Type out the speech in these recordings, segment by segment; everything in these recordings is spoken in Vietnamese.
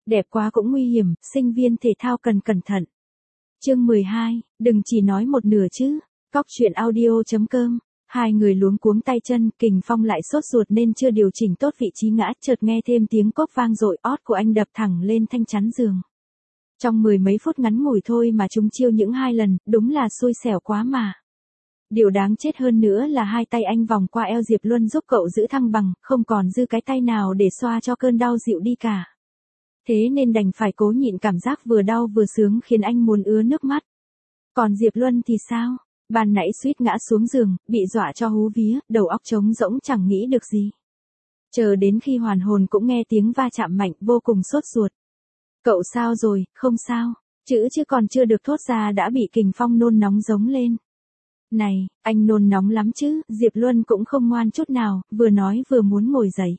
Đẹp quá cũng nguy hiểm, sinh viên thể thao cần cẩn thận. Chương 12, đừng chỉ nói một nửa chứ. Cóc truyện audio.com. Hai người luống cuống tay chân, Kình Phong lại sốt ruột nên chưa điều chỉnh tốt vị trí ngã, chợt nghe thêm tiếng cốp vang dội, ót của anh đập thẳng lên thanh chắn giường. Trong mười mấy phút ngắn ngủi thôi mà chúng chiêu những 2 lần, đúng là xui xẻo quá mà. Điều đáng chết hơn nữa là hai tay anh vòng qua eo Diệp Luân giúp cậu giữ thăng bằng, không còn dư cái tay nào để xoa cho cơn đau dịu đi cả. Thế nên đành phải cố nhịn cảm giác vừa đau vừa sướng khiến anh muốn ứa nước mắt. Còn Diệp Luân thì sao? Ban nãy suýt ngã xuống giường, bị dọa cho hú vía, đầu óc trống rỗng chẳng nghĩ được gì. Chờ đến khi hoàn hồn cũng nghe tiếng va chạm mạnh, vô cùng sốt ruột. Cậu sao rồi, không sao, chữ chứ còn chưa được thốt ra đã bị Kình Phong nôn nóng giống lên. Này, anh nôn nóng lắm chứ, Diệp Luân cũng không ngoan chút nào, vừa nói vừa muốn ngồi dậy.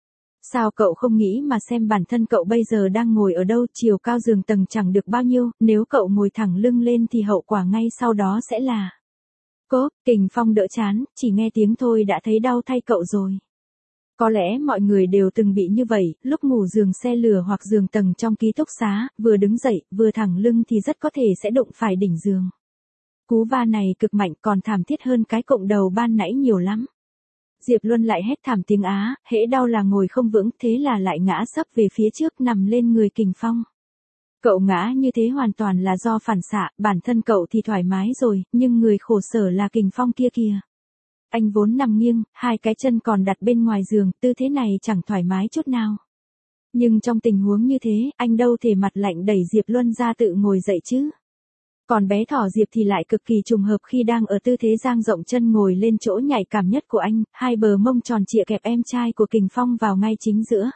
Sao cậu không nghĩ mà xem bản thân cậu bây giờ đang ngồi ở đâu, chiều cao giường tầng chẳng được bao nhiêu, nếu cậu ngồi thẳng lưng lên thì hậu quả ngay sau đó sẽ là... Cốp, Kình Phong đỡ chán, chỉ nghe tiếng thôi đã thấy đau thay cậu rồi. Có lẽ mọi người đều từng bị như vậy, lúc ngủ giường xe lửa hoặc giường tầng trong ký túc xá, vừa đứng dậy, vừa thẳng lưng thì rất có thể sẽ đụng phải đỉnh giường. Cú va này cực mạnh còn thảm thiết hơn cái cụng đầu ban nãy nhiều lắm. Diệp Luân lại hét thảm tiếng á, hễ đau là ngồi không vững, thế là lại ngã sấp về phía trước nằm lên người Kình Phong. Cậu ngã như thế hoàn toàn là do phản xạ, bản thân cậu thì thoải mái rồi, nhưng người khổ sở là Kình Phong kia kìa. Anh vốn nằm nghiêng, hai cái chân còn đặt bên ngoài giường, tư thế này chẳng thoải mái chút nào. Nhưng trong tình huống như thế, anh đâu thể mặt lạnh đẩy Diệp Luân ra tự ngồi dậy chứ. Còn bé thỏ Diệp thì lại cực kỳ trùng hợp khi đang ở tư thế dang rộng chân ngồi lên chỗ nhạy cảm nhất của anh, hai bờ mông tròn trịa kẹp em trai của Kình Phong vào ngay chính giữa.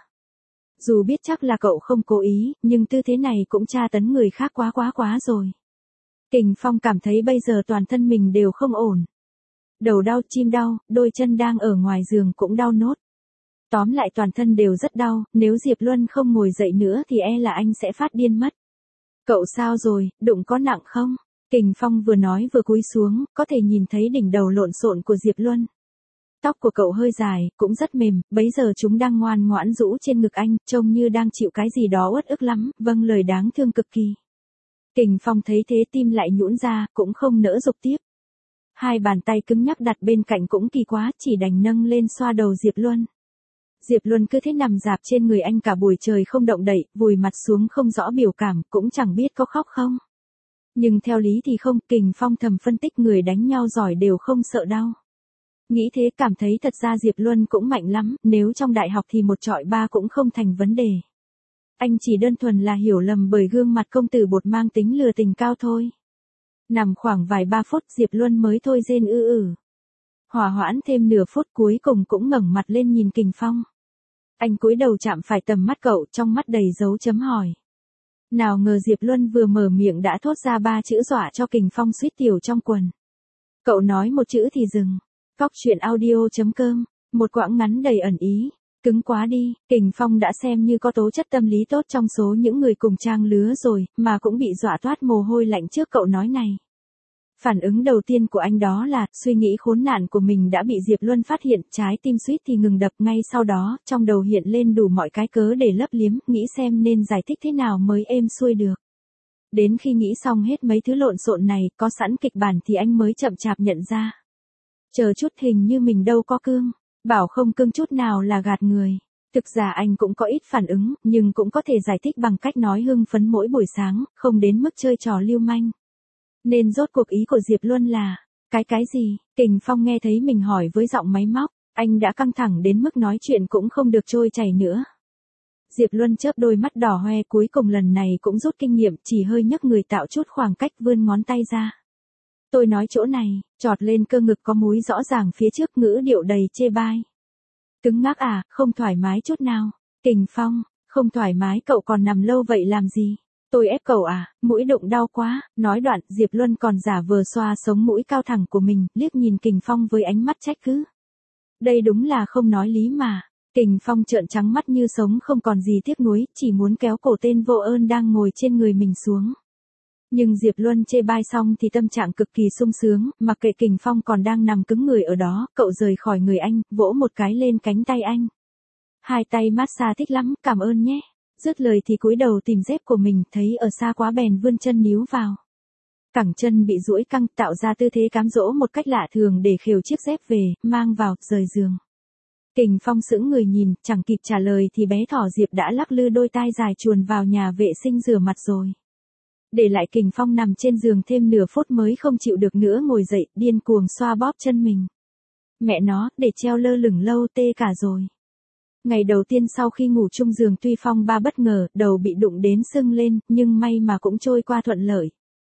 Dù biết chắc là cậu không cố ý, nhưng tư thế này cũng tra tấn người khác quá rồi. Kình Phong cảm thấy bây giờ toàn thân mình đều không ổn. Đầu đau, chim đau, đôi chân đang ở ngoài giường cũng đau nốt. Tóm lại toàn thân đều rất đau, nếu Diệp Luân không ngồi dậy nữa thì e là anh sẽ phát điên mất. Cậu sao rồi, đụng có nặng không? Kình Phong vừa nói vừa cúi xuống, có thể nhìn thấy đỉnh đầu lộn xộn của Diệp Luân. Tóc của cậu hơi dài, cũng rất mềm, bấy giờ chúng đang ngoan ngoãn rũ trên ngực anh, trông như đang chịu cái gì đó uất ức lắm, vâng lời đáng thương cực kỳ. Kình Phong thấy thế tim lại nhũn ra, cũng không nỡ giục tiếp. Hai bàn tay cứng nhắc đặt bên cạnh cũng kỳ quá, chỉ đành nâng lên xoa đầu Diệp Luân. Diệp Luân cứ thế nằm rạp trên người anh cả buổi trời không động đậy, vùi mặt xuống không rõ biểu cảm, cũng chẳng biết có khóc không. Nhưng theo lý thì không, Kình Phong thầm phân tích người đánh nhau giỏi đều không sợ đau. Nghĩ thế cảm thấy thật ra Diệp Luân cũng mạnh lắm, nếu trong đại học thì 1 chọi 3 cũng không thành vấn đề. Anh chỉ đơn thuần là hiểu lầm bởi gương mặt công tử bột mang tính lừa tình cao thôi. Nằm khoảng vài 3 phút Diệp Luân mới thôi rên ư. Hòa hoãn thêm nửa phút cuối cùng cũng ngẩng mặt lên nhìn Kình Phong. Anh cúi đầu chạm phải tầm mắt cậu, trong mắt đầy dấu chấm hỏi. Nào ngờ Diệp Luân vừa mở miệng đã thốt ra 3 chữ dọa cho Kình Phong suýt tiểu trong quần. Cậu nói một chữ thì dừng. Cóc truyện audio.com, một quãng ngắn đầy ẩn ý. Cứng quá đi, Kình Phong đã xem như có tố chất tâm lý tốt trong số những người cùng trang lứa rồi, mà cũng bị dọa toát mồ hôi lạnh trước cậu nói này. Phản ứng đầu tiên của anh đó là, suy nghĩ khốn nạn của mình đã bị Diệp Luân phát hiện, trái tim suýt thì ngừng đập ngay sau đó, trong đầu hiện lên đủ mọi cái cớ để lấp liếm, nghĩ xem nên giải thích thế nào mới êm xuôi được. Đến khi nghĩ xong hết mấy thứ lộn xộn này, có sẵn kịch bản thì anh mới chậm chạp nhận ra. Chờ chút hình như mình đâu có cương, bảo không cương chút nào là gạt người. Thực ra anh cũng có ít phản ứng, nhưng cũng có thể giải thích bằng cách nói hưng phấn mỗi buổi sáng, không đến mức chơi trò lưu manh. Nên rốt cuộc ý của Diệp Luân là, cái gì? Kình Phong nghe thấy mình hỏi với giọng máy móc, anh đã căng thẳng đến mức nói chuyện cũng không được trôi chảy nữa. Diệp Luân chớp đôi mắt đỏ hoe, cuối cùng lần này cũng rút kinh nghiệm, chỉ hơi nhấc người tạo chút khoảng cách vươn ngón tay ra. Tôi nói chỗ này, chọt lên cơ ngực có múi rõ ràng phía trước, ngữ điệu đầy chê bai. Cứng ngắc à, không thoải mái chút nào. Kình Phong, không thoải mái cậu còn nằm lâu vậy làm gì? Tôi ép cậu à, mũi đụng đau quá. Nói đoạn, Diệp Luân còn giả vờ xoa sống mũi cao thẳng của mình, liếc nhìn Kình Phong với ánh mắt trách cứ. Đây đúng là không nói lý mà. Kình Phong trợn trắng mắt như sống không còn gì tiếc nuối, chỉ muốn kéo cổ tên vô ơn đang ngồi trên người mình xuống. Nhưng Diệp Luân chê bai xong thì tâm trạng cực kỳ sung sướng, mặc kệ Kình Phong còn đang nằm cứng người ở đó, cậu rời khỏi người anh, vỗ một cái lên cánh tay anh. Hai tay massage thích lắm, cảm ơn nhé. Dứt lời thì cúi đầu tìm dép của mình, thấy ở xa quá bèn vươn chân níu vào. Cẳng chân bị duỗi căng, tạo ra tư thế cám dỗ một cách lạ thường để khều chiếc dép về, mang vào, rời giường. Kình Phong sững người nhìn, chẳng kịp trả lời thì bé thỏ Diệp đã lắc lư đôi tai dài chuồn vào nhà vệ sinh rửa mặt rồi. Để lại Kình Phong nằm trên giường thêm nửa phút mới không chịu được nữa ngồi dậy, điên cuồng xoa bóp chân mình. Mẹ nó, để treo lơ lửng lâu tê cả rồi. Ngày đầu tiên sau khi ngủ chung giường tuy Phong ba bất ngờ, đầu bị đụng đến sưng lên, nhưng may mà cũng trôi qua thuận lợi.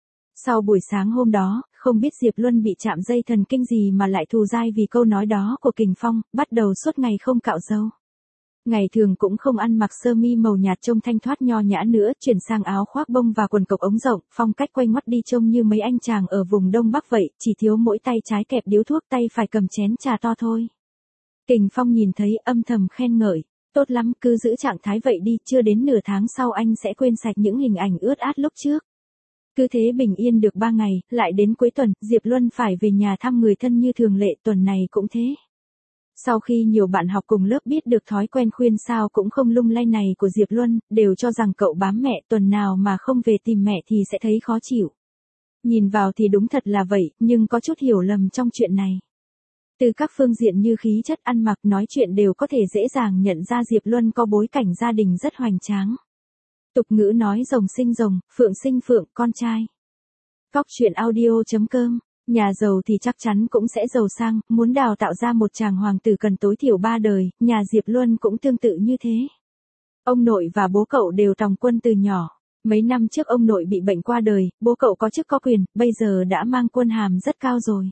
Sau buổi sáng hôm đó, không biết Diệp Luân bị chạm dây thần kinh gì mà lại thù dai vì câu nói đó của Kình Phong, bắt đầu suốt ngày không cạo râu. Ngày thường cũng không ăn mặc sơ mi màu nhạt trông thanh thoát nho nhã nữa, chuyển sang áo khoác bông và quần cộc ống rộng, phong cách quay ngoắt đi trông như mấy anh chàng ở vùng Đông Bắc vậy, chỉ thiếu mỗi tay trái kẹp điếu thuốc tay phải cầm chén trà to thôi. Kình Phong nhìn thấy âm thầm khen ngợi, tốt lắm, cứ giữ trạng thái vậy đi, chưa đến nửa tháng sau anh sẽ quên sạch những hình ảnh ướt át lúc trước. Cứ thế bình yên được 3 ngày, lại đến cuối tuần, Diệp Luân phải về nhà thăm người thân như thường lệ, tuần này cũng thế. Sau khi nhiều bạn học cùng lớp biết được thói quen khuyên sao cũng không lung lay này của Diệp Luân, đều cho rằng cậu bám mẹ, tuần nào mà không về tìm mẹ thì sẽ thấy khó chịu. Nhìn vào thì đúng thật là vậy, nhưng có chút hiểu lầm trong chuyện này. Từ các phương diện như khí chất ăn mặc nói chuyện đều có thể dễ dàng nhận ra Diệp Luân có bối cảnh gia đình rất hoành tráng. Tục ngữ nói rồng sinh rồng, phượng sinh phượng, con trai. Cóc truyện audio.com. Nhà giàu thì chắc chắn cũng sẽ giàu sang, muốn đào tạo ra một chàng hoàng tử cần tối thiểu 3 đời, nhà Diệp Luân cũng tương tự như thế. Ông nội và bố cậu đều tòng quân từ nhỏ. Mấy năm trước ông nội bị bệnh qua đời, bố cậu có chức có quyền, bây giờ đã mang quân hàm rất cao rồi.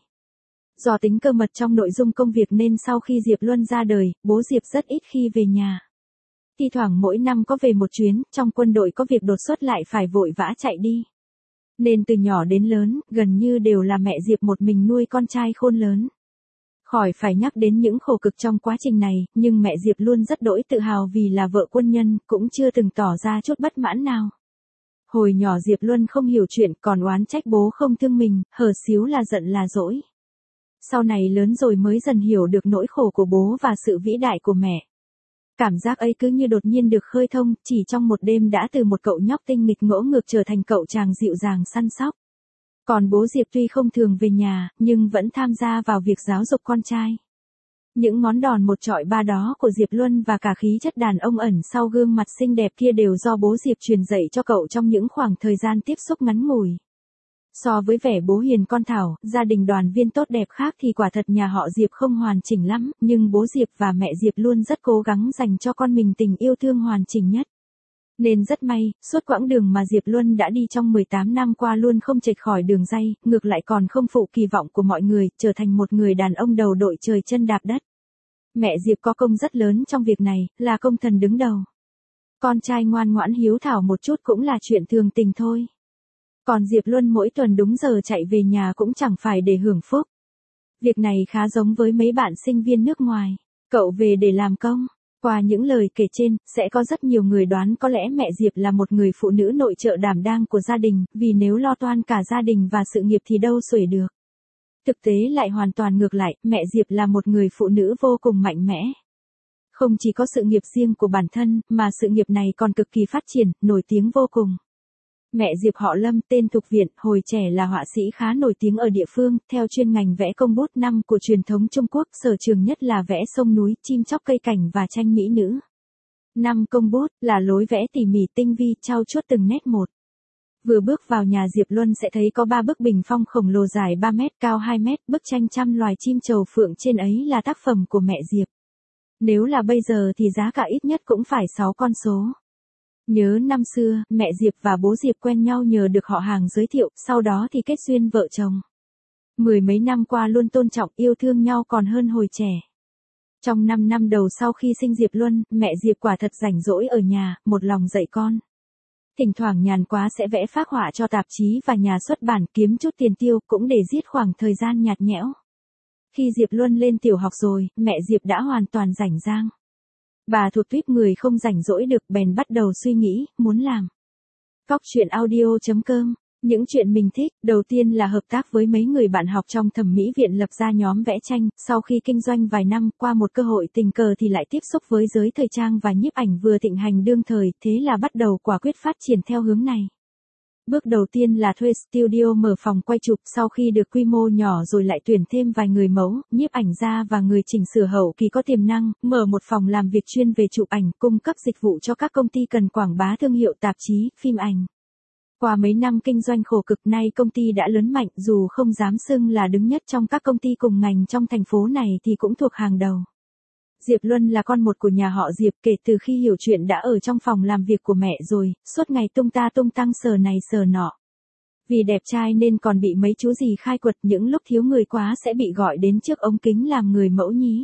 Do tính cơ mật trong nội dung công việc nên sau khi Diệp Luân ra đời, bố Diệp rất ít khi về nhà. Thi thoảng mỗi năm có về một chuyến, trong quân đội có việc đột xuất lại phải vội vã chạy đi. Nên từ nhỏ đến lớn, gần như đều là mẹ Diệp một mình nuôi con trai khôn lớn. Khỏi phải nhắc đến những khổ cực trong quá trình này, nhưng mẹ Diệp luôn rất đỗi tự hào vì là vợ quân nhân, cũng chưa từng tỏ ra chút bất mãn nào. Hồi nhỏ Diệp Luân không hiểu chuyện, còn oán trách bố không thương mình, hở xíu là giận là dỗi. Sau này lớn rồi mới dần hiểu được nỗi khổ của bố và sự vĩ đại của mẹ. Cảm giác ấy cứ như đột nhiên được khơi thông, chỉ trong một đêm đã từ một cậu nhóc tinh nghịch ngỗ ngược trở thành cậu chàng dịu dàng săn sóc. Còn bố Diệp tuy không thường về nhà, nhưng vẫn tham gia vào việc giáo dục con trai. Những ngón đòn một trọi ba đó của Diệp Luân và cả khí chất đàn ông ẩn sau gương mặt xinh đẹp kia đều do bố Diệp truyền dạy cho cậu trong những khoảng thời gian tiếp xúc ngắn ngủi. So với vẻ bố hiền con thảo, gia đình đoàn viên tốt đẹp khác thì quả thật nhà họ Diệp không hoàn chỉnh lắm, nhưng bố Diệp và mẹ Diệp luôn rất cố gắng dành cho con mình tình yêu thương hoàn chỉnh nhất. Nên rất may, suốt quãng đường mà Diệp Luân đã đi trong 18 năm qua luôn không chệch khỏi đường ray, ngược lại còn không phụ kỳ vọng của mọi người, trở thành một người đàn ông đầu đội trời chân đạp đất. Mẹ Diệp có công rất lớn trong việc này, là công thần đứng đầu. Con trai ngoan ngoãn hiếu thảo một chút cũng là chuyện thường tình thôi. Còn Diệp Luân mỗi tuần đúng giờ chạy về nhà cũng chẳng phải để hưởng phúc. Việc này khá giống với mấy bạn sinh viên nước ngoài. Cậu về để làm công. Qua những lời kể trên, sẽ có rất nhiều người đoán có lẽ mẹ Diệp là một người phụ nữ nội trợ đảm đang của gia đình, vì nếu lo toan cả gia đình và sự nghiệp thì đâu xuể được. Thực tế lại hoàn toàn ngược lại, mẹ Diệp là một người phụ nữ vô cùng mạnh mẽ. Không chỉ có sự nghiệp riêng của bản thân, mà sự nghiệp này còn cực kỳ phát triển, nổi tiếng vô cùng. Mẹ Diệp họ Lâm, tên Thục Viện, hồi trẻ là họa sĩ khá nổi tiếng ở địa phương, theo chuyên ngành vẽ công bút năm của truyền thống Trung Quốc, sở trường nhất là vẽ sông núi, chim chóc cây cảnh và tranh mỹ nữ. Năm công bút là lối vẽ tỉ mỉ tinh vi, trau chuốt từng nét một. Vừa bước vào nhà Diệp Luân sẽ thấy có 3 bức bình phong khổng lồ dài 3 mét, cao 2 mét, bức tranh trăm loài chim trầu phượng trên ấy là tác phẩm của mẹ Diệp. Nếu là bây giờ thì giá cả ít nhất cũng phải 6 con số. Nhớ năm xưa, mẹ Diệp và bố Diệp quen nhau nhờ được họ hàng giới thiệu, sau đó thì kết duyên vợ chồng. 10 mấy năm qua luôn tôn trọng yêu thương nhau còn hơn hồi trẻ. Trong 5 năm đầu sau khi sinh Diệp Luân, mẹ Diệp quả thật rảnh rỗi ở nhà, một lòng dạy con. Thỉnh thoảng nhàn quá sẽ vẽ phác họa cho tạp chí và nhà xuất bản kiếm chút tiền tiêu cũng để giết khoảng thời gian nhạt nhẽo. Khi Diệp Luân lên tiểu học rồi, mẹ Diệp đã hoàn toàn rảnh rang. Bà thuộc tuýp người không rảnh rỗi được bèn bắt đầu suy nghĩ, muốn làm. Cóc truyện audio.com Những chuyện mình thích, đầu tiên là hợp tác với mấy người bạn học trong thẩm mỹ viện lập ra nhóm vẽ tranh, sau khi kinh doanh vài năm, qua một cơ hội tình cờ thì lại tiếp xúc với giới thời trang và nhiếp ảnh vừa thịnh hành đương thời, thế là bắt đầu quả quyết phát triển theo hướng này. Bước đầu tiên là thuê studio mở phòng quay chụp, sau khi được quy mô nhỏ rồi lại tuyển thêm vài người mẫu, nhiếp ảnh gia và người chỉnh sửa hậu kỳ có tiềm năng, mở một phòng làm việc chuyên về chụp ảnh, cung cấp dịch vụ cho các công ty cần quảng bá thương hiệu tạp chí, phim ảnh. Qua mấy năm kinh doanh khổ cực nay công ty đã lớn mạnh, dù không dám xưng là đứng nhất trong các công ty cùng ngành trong thành phố này thì cũng thuộc hàng đầu. Diệp Luân là con một của nhà họ Diệp, kể từ khi hiểu chuyện đã ở trong phòng làm việc của mẹ rồi, suốt ngày tung ta tung tăng sờ này sờ nọ. Vì đẹp trai nên còn bị mấy chú gì khai quật, những lúc thiếu người quá sẽ bị gọi đến trước ống kính làm người mẫu nhí.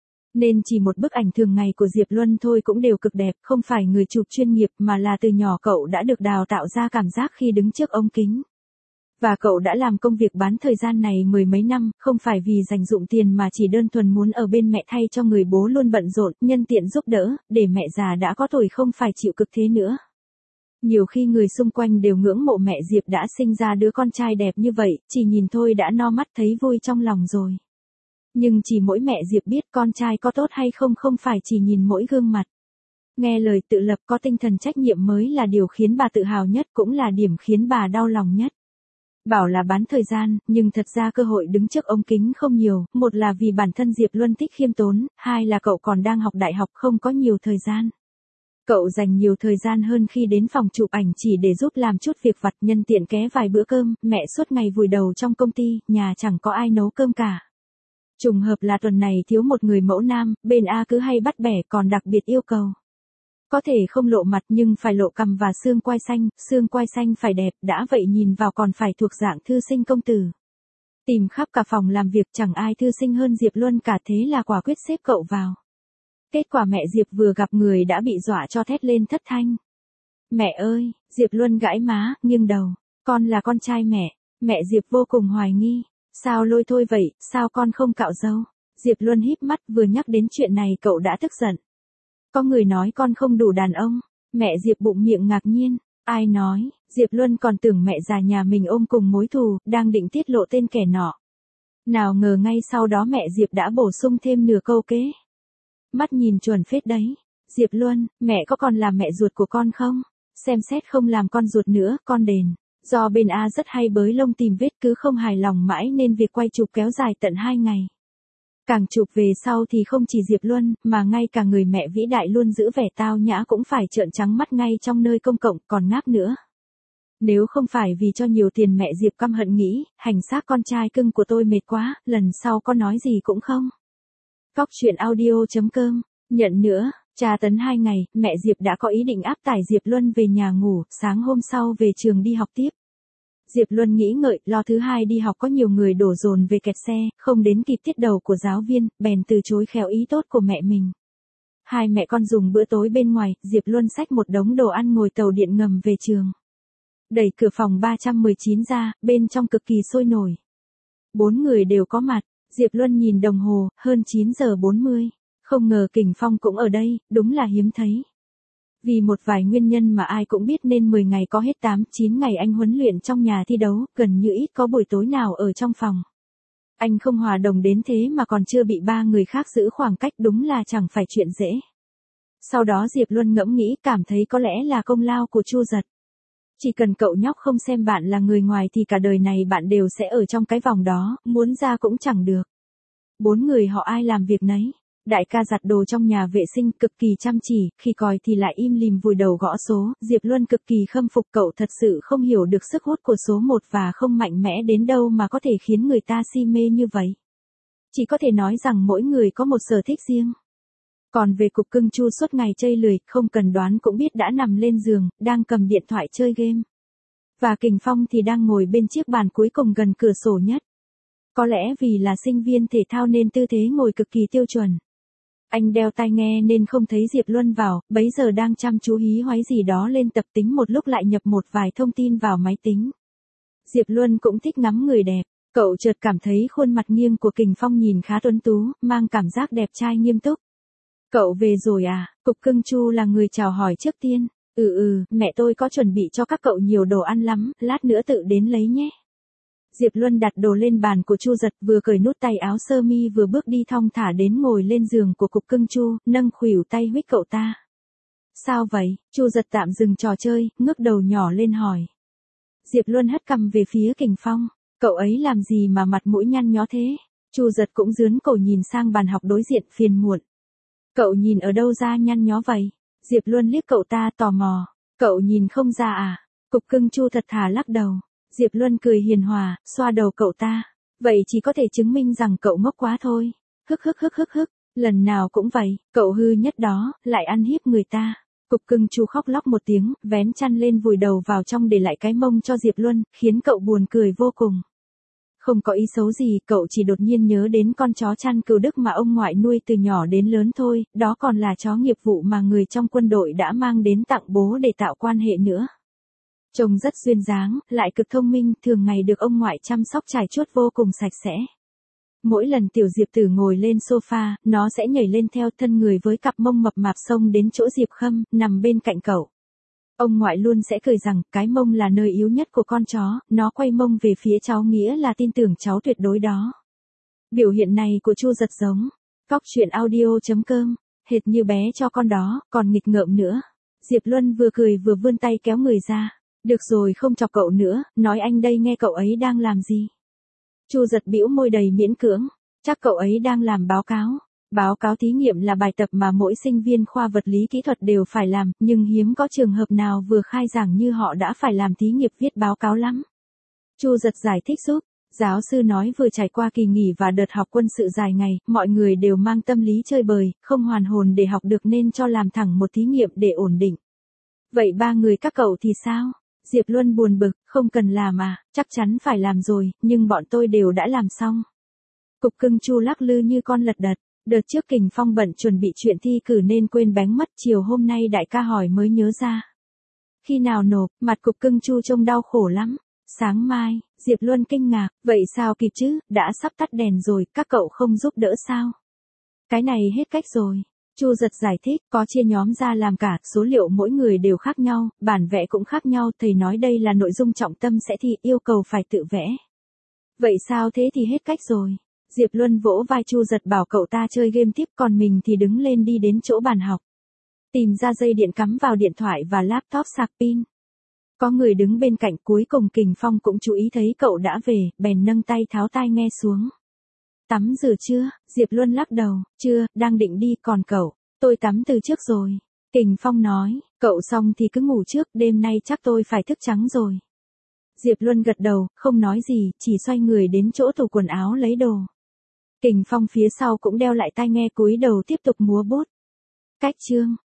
Nên chỉ một bức ảnh thường ngày của Diệp Luân thôi cũng đều cực đẹp, không phải người chụp chuyên nghiệp mà là từ nhỏ cậu đã được đào tạo ra cảm giác khi đứng trước ống kính. Và cậu đã làm công việc bán thời gian này mười mấy năm, không phải vì dành dụm tiền mà chỉ đơn thuần muốn ở bên mẹ thay cho người bố luôn bận rộn, nhân tiện giúp đỡ, để mẹ già đã có tuổi không phải chịu cực thế nữa. Nhiều khi người xung quanh đều ngưỡng mộ mẹ Diệp đã sinh ra đứa con trai đẹp như vậy, chỉ nhìn thôi đã no mắt thấy vui trong lòng rồi. Nhưng chỉ mỗi mẹ Diệp biết con trai có tốt hay không không phải chỉ nhìn mỗi gương mặt. Nghe lời tự lập có tinh thần trách nhiệm mới là điều khiến bà tự hào nhất, cũng là điểm khiến bà đau lòng nhất. Bảo là bán thời gian, nhưng thật ra cơ hội đứng trước ống kính không nhiều, một là vì bản thân Diệp Luân thích khiêm tốn, hai là cậu còn đang học đại học không có nhiều thời gian. Cậu dành nhiều thời gian hơn khi đến phòng chụp ảnh chỉ để giúp làm chút việc vặt, nhân tiện ké vài bữa cơm, mẹ suốt ngày vùi đầu trong công ty, nhà chẳng có ai nấu cơm cả. Trùng hợp là tuần này thiếu một người mẫu nam, bên A cứ hay bắt bẻ còn đặc biệt yêu cầu. Có thể không lộ mặt nhưng phải lộ cằm và xương quai xanh phải đẹp, đã vậy nhìn vào còn phải thuộc dạng thư sinh công tử. Tìm khắp cả phòng làm việc chẳng ai thư sinh hơn Diệp Luân cả, thế là quả quyết xếp cậu vào. Kết quả mẹ Diệp vừa gặp người đã bị dọa cho thét lên thất thanh. Mẹ ơi, Diệp Luân gãi má, nghiêng đầu, con là con trai mẹ. Mẹ Diệp vô cùng hoài nghi, sao lôi thôi vậy, sao con không cạo râu? Diệp Luân híp mắt, vừa nhắc đến chuyện này cậu đã tức giận. Có người nói con không đủ đàn ông. Mẹ Diệp bụng miệng ngạc nhiên, ai nói? Diệp Luân còn tưởng mẹ già nhà mình ôm cùng mối thù, đang định tiết lộ tên kẻ nọ. Nào ngờ ngay sau đó mẹ Diệp đã bổ sung thêm nửa câu kế. Mắt nhìn chuẩn phết đấy. Diệp Luân, mẹ có còn là mẹ ruột của con không? Xem xét không làm con ruột nữa, con đền. Do bên A rất hay bới lông tìm vết, cứ không hài lòng mãi nên việc quay chụp kéo dài tận 2 ngày. Càng chụp về sau thì không chỉ Diệp Luân, mà ngay cả người mẹ vĩ đại luôn giữ vẻ tao nhã cũng phải trợn trắng mắt ngay trong nơi công cộng, còn ngáp nữa. Nếu không phải vì cho nhiều tiền mẹ Diệp căm hận nghĩ, hành xác con trai cưng của tôi mệt quá, lần sau có nói gì cũng không. Cóc truyện audio.com, nhận nữa, tra tấn 2 ngày, mẹ Diệp đã có ý định áp tải Diệp Luân về nhà ngủ, sáng hôm sau về trường đi học tiếp. Diệp Luân nghĩ ngợi, lo thứ hai đi học có nhiều người đổ dồn về kẹt xe, không đến kịp tiết đầu của giáo viên, bèn từ chối khéo ý tốt của mẹ mình. Hai mẹ con dùng bữa tối bên ngoài, Diệp Luân xách một đống đồ ăn ngồi tàu điện ngầm về trường. Đẩy cửa phòng 319 ra, bên trong cực kỳ sôi nổi. 4 người đều có mặt, Diệp Luân nhìn đồng hồ, hơn 9 giờ 40. Không ngờ Kình Phong cũng ở đây, đúng là hiếm thấy. Vì một vài nguyên nhân mà ai cũng biết nên 10 ngày có hết 8-9 ngày anh huấn luyện trong nhà thi đấu, gần như ít có buổi tối nào ở trong phòng. Anh không hòa đồng đến thế mà còn chưa bị 3 người khác giữ khoảng cách, đúng là chẳng phải chuyện dễ. Sau đó Diệp Luân ngẫm nghĩ, cảm thấy có lẽ là công lao của Chu Giật. Chỉ cần cậu nhóc không xem bạn là người ngoài thì cả đời này bạn đều sẽ ở trong cái vòng đó, muốn ra cũng chẳng được. 4 người họ ai làm việc nấy. Đại ca giặt đồ trong nhà vệ sinh cực kỳ chăm chỉ, khi còi thì lại im lìm vùi đầu gõ số. Diệp Luân cực kỳ khâm phục cậu, thật sự không hiểu được sức hút của số 1 và không mạnh mẽ đến đâu mà có thể khiến người ta si mê như vậy. Chỉ có thể nói rằng mỗi người có một sở thích riêng. Còn về cục cưng Chu suốt ngày chơi lười, không cần đoán cũng biết đã nằm lên giường, đang cầm điện thoại chơi game. Và Kình Phong thì đang ngồi bên chiếc bàn cuối cùng gần cửa sổ nhất. Có lẽ vì là sinh viên thể thao nên tư thế ngồi cực kỳ tiêu chuẩn. Anh đeo tai nghe nên không thấy Diệp Luân vào, bấy giờ đang chăm chú hí hoáy gì đó lên tập tính, một lúc lại nhập một vài thông tin vào máy tính. Diệp Luân cũng thích ngắm người đẹp, cậu chợt cảm thấy khuôn mặt nghiêng của Kình Phong nhìn khá tuấn tú, mang cảm giác đẹp trai nghiêm túc. Cậu về rồi à? Cục cưng Chu là người chào hỏi trước tiên. Mẹ tôi có chuẩn bị cho các cậu nhiều đồ ăn lắm, lát nữa tự đến lấy nhé. Diệp Luân đặt đồ lên bàn của Chu Giật, vừa cởi nút tay áo sơ mi vừa bước đi thong thả đến ngồi lên giường của Cục Cưng Chu, nâng khuỷu tay huých cậu ta. Sao vậy? Chu Giật tạm dừng trò chơi, ngước đầu nhỏ lên hỏi. Diệp Luân hất cằm về phía Kình Phong. Cậu ấy làm gì mà mặt mũi nhăn nhó thế? Chu Giật cũng dướn cổ nhìn sang bàn học đối diện phiền muộn. Cậu nhìn ở đâu ra nhăn nhó vậy? Diệp Luân liếc cậu ta tò mò. Cậu nhìn không ra à? Cục Cưng Chu thật thà lắc đầu. Diệp Luân cười hiền hòa, xoa đầu cậu ta. Vậy chỉ có thể chứng minh rằng cậu ngốc quá thôi. Hức. Lần nào cũng vậy, cậu hư nhất đó, lại ăn hiếp người ta. Cục Cưng Chu khóc lóc một tiếng, vén chăn lên vùi đầu vào trong để lại cái mông cho Diệp Luân, khiến cậu buồn cười vô cùng. Không có ý xấu gì, cậu chỉ đột nhiên nhớ đến con chó chăn cừu Đức mà ông ngoại nuôi từ nhỏ đến lớn thôi, đó còn là chó nghiệp vụ mà người trong quân đội đã mang đến tặng bố để tạo quan hệ nữa. Trông rất duyên dáng, lại cực thông minh, thường ngày được ông ngoại chăm sóc trải chuốt vô cùng sạch sẽ. Mỗi lần tiểu Diệp Tử ngồi lên sofa, nó sẽ nhảy lên theo thân người với cặp mông mập mạp xông đến chỗ Diệp Khâm, nằm bên cạnh cậu. Ông ngoại luôn sẽ cười rằng, cái mông là nơi yếu nhất của con chó, nó quay mông về phía cháu nghĩa là tin tưởng cháu tuyệt đối đó. Biểu hiện này của Chu Giật giống Cóc Truyện Audio.com, hệt như bé cho con đó, còn nghịch ngợm nữa. Diệp Luân vừa cười vừa vươn tay kéo người ra. Được rồi, không chọc cậu nữa, nói anh đây nghe cậu ấy đang làm gì. Chu Giật bĩu môi đầy miễn cưỡng. Chắc cậu ấy đang làm báo cáo. Báo cáo thí nghiệm là bài tập mà mỗi sinh viên khoa vật lý kỹ thuật đều phải làm, nhưng hiếm có trường hợp nào vừa khai giảng như họ đã phải làm thí nghiệm viết báo cáo lắm. Chu Giật giải thích giúp. Giáo sư nói vừa trải qua kỳ nghỉ và đợt học quân sự dài ngày, mọi người đều mang tâm lý chơi bời, không hoàn hồn để học được nên cho làm thẳng một thí nghiệm để ổn định. Vậy ba người các cậu thì sao? Diệp Luân buồn bực, không cần làm à, chắc chắn phải làm rồi, nhưng bọn tôi đều đã làm xong. Cục Cưng Chu lắc lư như con lật đật. Đợt trước Kình Phong bận chuẩn bị chuyện thi cử nên quên bánh mất, chiều hôm nay đại ca hỏi mới nhớ ra. Khi nào nộp? Mặt Cục Cưng Chu trông đau khổ lắm. Sáng mai. Diệp Luân kinh ngạc, vậy sao kịp chứ, đã sắp tắt đèn rồi, các cậu không giúp đỡ sao? Cái này hết cách rồi. Chu Giật giải thích, có chia nhóm ra làm cả, số liệu mỗi người đều khác nhau, bản vẽ cũng khác nhau, thầy nói đây là nội dung trọng tâm sẽ thi, yêu cầu phải tự vẽ. Vậy sao thế thì hết cách rồi. Diệp Luân vỗ vai Chu Giật bảo cậu ta chơi game tiếp, còn mình thì đứng lên đi đến chỗ bàn học. Tìm ra dây điện cắm vào điện thoại và laptop sạc pin. Có người đứng bên cạnh, cuối cùng Kình Phong cũng chú ý thấy cậu đã về, bèn nâng tay tháo tai nghe xuống. Tắm rửa chưa? Diệp Luân lắc đầu, chưa, đang định đi, còn cậu? Tôi tắm từ trước rồi. Kình Phong nói, cậu xong thì cứ ngủ trước, đêm nay chắc tôi phải thức trắng rồi. Diệp Luân gật đầu, không nói gì, chỉ xoay người đến chỗ tủ quần áo lấy đồ. Kình Phong phía sau cũng đeo lại tai nghe cúi đầu tiếp tục múa bút. Cách chương.